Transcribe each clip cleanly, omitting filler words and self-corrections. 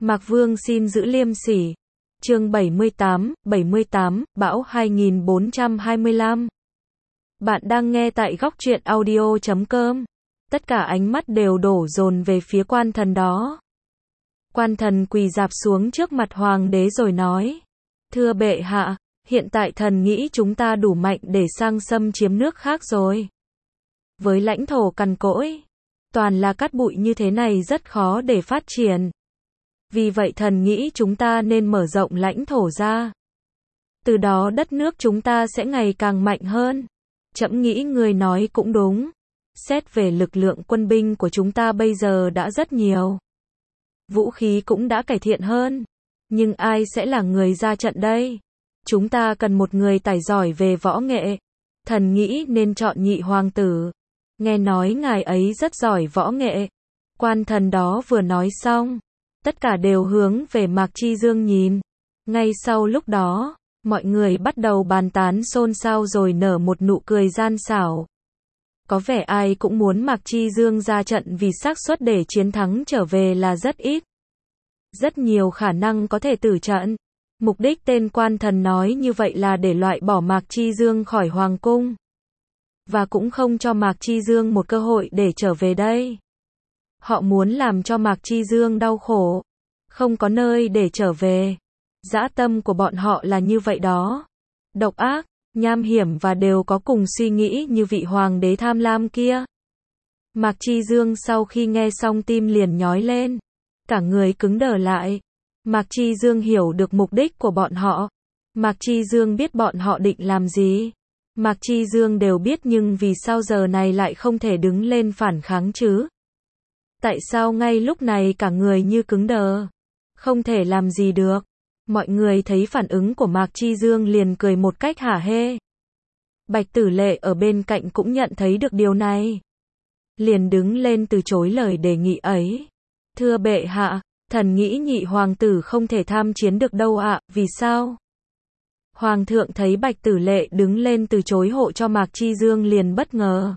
Mạc Vương xin giữ liêm sỉ. Chương 78, Bão 2425. Bạn đang nghe tại góc truyện audio.com. Tất cả ánh mắt đều đổ dồn về phía quan thần đó. Quan thần quỳ rạp xuống trước mặt hoàng đế rồi nói: Thưa bệ hạ, hiện tại thần nghĩ chúng ta đủ mạnh để sang xâm chiếm nước khác rồi. Với lãnh thổ cằn cỗi, toàn là cát bụi như thế này rất khó để phát triển. Vì vậy thần nghĩ chúng ta nên mở rộng lãnh thổ ra. Từ đó đất nước chúng ta sẽ ngày càng mạnh hơn. Trẫm nghĩ người nói cũng đúng. Xét về lực lượng quân binh của chúng ta bây giờ đã rất nhiều. Vũ khí cũng đã cải thiện hơn. Nhưng ai sẽ là người ra trận đây? Chúng ta cần một người tài giỏi về võ nghệ. Thần nghĩ nên chọn Nhị hoàng tử. Nghe nói ngài ấy rất giỏi võ nghệ. Quan thần đó vừa nói xong, tất cả đều hướng về Mạc Chi Dương nhìn. Ngay sau lúc đó, mọi người bắt đầu bàn tán xôn xao rồi nở một nụ cười gian xảo. Có vẻ ai cũng muốn Mạc Chi Dương ra trận vì xác suất để chiến thắng trở về là rất ít. Rất nhiều khả năng có thể tử trận. Mục đích tên quan thần nói như vậy là để loại bỏ Mạc Chi Dương khỏi hoàng cung. Và cũng không cho Mạc Chi Dương một cơ hội để trở về đây. Họ muốn làm cho Mạc Chi Dương đau khổ, không có nơi để trở về. Dã tâm của bọn họ là như vậy đó. Độc ác, nham hiểm và đều có cùng suy nghĩ như vị hoàng đế tham lam kia. Mạc Chi Dương sau khi nghe xong tim liền nhói lên. Cả người cứng đờ lại. Mạc Chi Dương hiểu được mục đích của bọn họ. Mạc Chi Dương biết bọn họ định làm gì. Mạc Chi Dương đều biết nhưng vì sao giờ này lại không thể đứng lên phản kháng chứ? Tại sao ngay lúc này cả người như cứng đờ? Không thể làm gì được. Mọi người thấy phản ứng của Mạc Chi Dương liền cười một cách hả hê. Bạch Tử Lệ ở bên cạnh cũng nhận thấy được điều này. Liền đứng lên từ chối lời đề nghị ấy. Thưa bệ hạ, thần nghĩ Nhị hoàng tử không thể tham chiến được đâu ạ, vì sao? Hoàng thượng thấy Bạch Tử Lệ đứng lên từ chối hộ cho Mạc Chi Dương liền bất ngờ.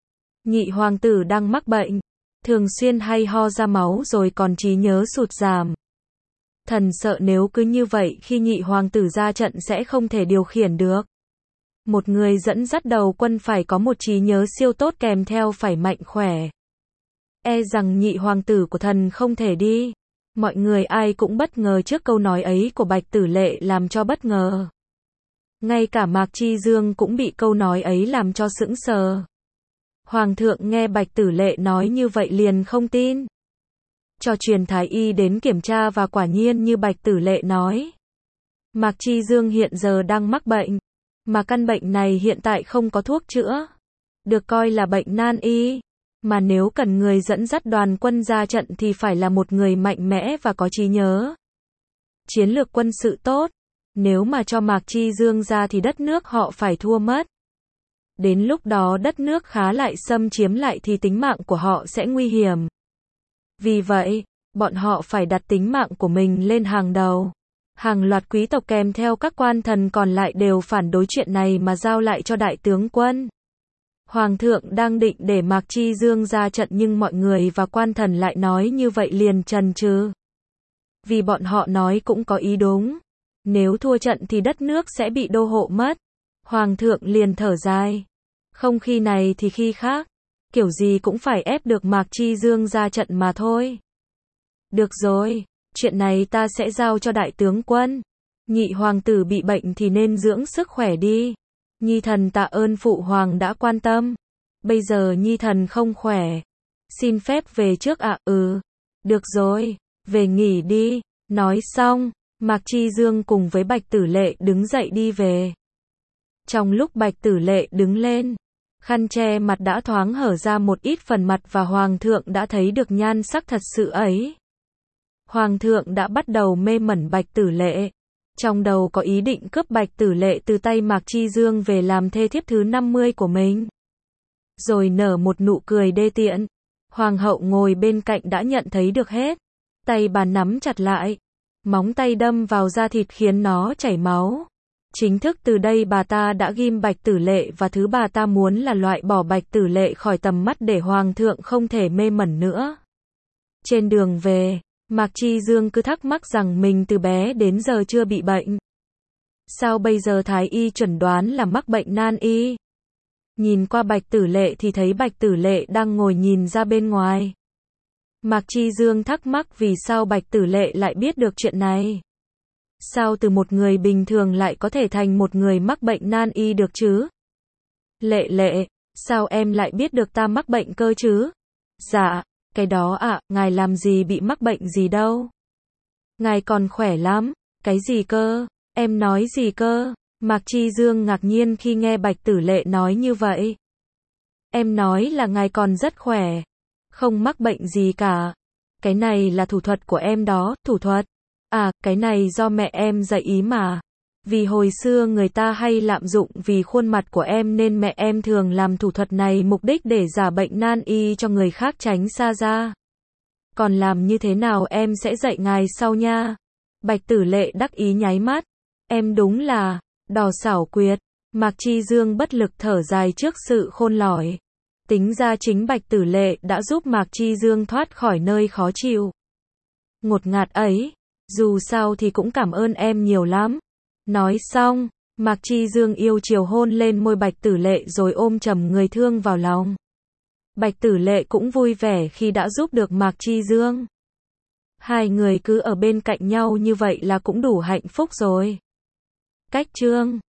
Nhị hoàng tử đang mắc bệnh, thường xuyên hay ho ra máu rồi còn trí nhớ sụt giảm. Thần sợ nếu cứ như vậy khi Nhị hoàng tử ra trận sẽ không thể điều khiển được. Một người dẫn dắt đầu quân phải có một trí nhớ siêu tốt kèm theo phải mạnh khỏe. E rằng Nhị hoàng tử của thần không thể đi. Mọi người ai cũng bất ngờ trước câu nói ấy của Bạch Tử Lệ làm cho bất ngờ. Ngay cả Mạc Chi Dương cũng bị câu nói ấy làm cho sững sờ. Hoàng thượng nghe Bạch Tử Lệ nói như vậy liền không tin. Cho truyền thái y đến kiểm tra và quả nhiên như Bạch Tử Lệ nói. Mạc Chi Dương hiện giờ đang mắc bệnh. Mà căn bệnh này hiện tại không có thuốc chữa. Được coi là bệnh nan y. Mà nếu cần người dẫn dắt đoàn quân ra trận thì phải là một người mạnh mẽ và có trí nhớ. Chiến lược quân sự tốt. Nếu mà cho Mạc Chi Dương ra thì đất nước họ phải thua mất. Đến lúc đó đất nước khá lại xâm chiếm lại thì tính mạng của họ sẽ nguy hiểm. Vì vậy, bọn họ phải đặt tính mạng của mình lên hàng đầu. Hàng loạt quý tộc kèm theo các quan thần còn lại đều phản đối chuyện này mà giao lại cho đại tướng quân. Hoàng thượng đang định để Mạc Chi Dương ra trận nhưng mọi người và quan thần lại nói như vậy liền chần chừ. Vì bọn họ nói cũng có ý đúng. Nếu thua trận thì đất nước sẽ bị đô hộ mất. Hoàng thượng liền thở dài. Không khi này thì khi khác. Kiểu gì cũng phải ép được Mạc Chi Dương ra trận mà thôi. Được rồi, chuyện này ta sẽ giao cho đại tướng quân. Nhị hoàng tử bị bệnh thì nên dưỡng sức khỏe đi. Nhi thần tạ ơn phụ hoàng đã quan tâm. Bây giờ Nhi thần không khỏe. Xin phép về trước ạ. Được rồi, về nghỉ đi. Nói xong, Mạc Chi Dương cùng với Bạch Tử Lệ đứng dậy đi về. Trong lúc Bạch Tử Lệ đứng lên, khăn che mặt đã thoáng hở ra một ít phần mặt và Hoàng thượng đã thấy được nhan sắc thật sự ấy. Hoàng thượng đã bắt đầu mê mẩn Bạch Tử Lệ. Trong đầu có ý định cướp Bạch Tử Lệ từ tay Mạc Chi Dương về làm thê thiếp thứ 50 của mình. Rồi nở một nụ cười đê tiện. Hoàng hậu ngồi bên cạnh đã nhận thấy được hết. Tay bà nắm chặt lại. Móng tay đâm vào da thịt khiến nó chảy máu. Chính thức từ đây bà ta đã ghim Bạch Tử Lệ và thứ bà ta muốn là loại bỏ Bạch Tử Lệ khỏi tầm mắt để Hoàng thượng không thể mê mẩn nữa. Trên đường về, Mạc Chi Dương cứ thắc mắc rằng mình từ bé đến giờ chưa bị bệnh. Sao bây giờ thái y chuẩn đoán là mắc bệnh nan y? Nhìn qua Bạch Tử Lệ thì thấy Bạch Tử Lệ đang ngồi nhìn ra bên ngoài. Mạc Chi Dương thắc mắc vì sao Bạch Tử Lệ lại biết được chuyện này. Sao từ một người bình thường lại có thể thành một người mắc bệnh nan y được chứ? Lệ Lệ, sao em lại biết được ta mắc bệnh cơ chứ? Dạ, cái đó ạ, ngài làm gì bị mắc bệnh gì đâu. Ngài còn khỏe lắm. Cái gì cơ? Em nói gì cơ? Mạc Chi Dương ngạc nhiên khi nghe Bạch Tử Lệ nói như vậy. Em nói là ngài còn rất khỏe. Không mắc bệnh gì cả. Cái này là thủ thuật của em đó, thủ thuật. À, cái này do mẹ em dạy ý mà. Vì hồi xưa người ta hay lạm dụng vì khuôn mặt của em nên mẹ em thường làm thủ thuật này mục đích để giả bệnh nan y cho người khác tránh xa ra. Còn làm như thế nào em sẽ dạy ngài sau nha. Bạch Tử Lệ đắc ý nháy mắt. Em đúng là đò xảo quyệt. Mạc Chi Dương bất lực thở dài trước sự khôn lỏi. Tính ra chính Bạch Tử Lệ đã giúp Mạc Chi Dương thoát khỏi nơi khó chịu ngột ngạt ấy. Dù sao thì cũng cảm ơn em nhiều lắm. Nói xong, Mạc Chi Dương yêu chiều hôn lên môi Bạch Tử Lệ rồi ôm chầm người thương vào lòng. Bạch Tử Lệ cũng vui vẻ khi đã giúp được Mạc Chi Dương. Hai người cứ ở bên cạnh nhau như vậy là cũng đủ hạnh phúc rồi. Cách chương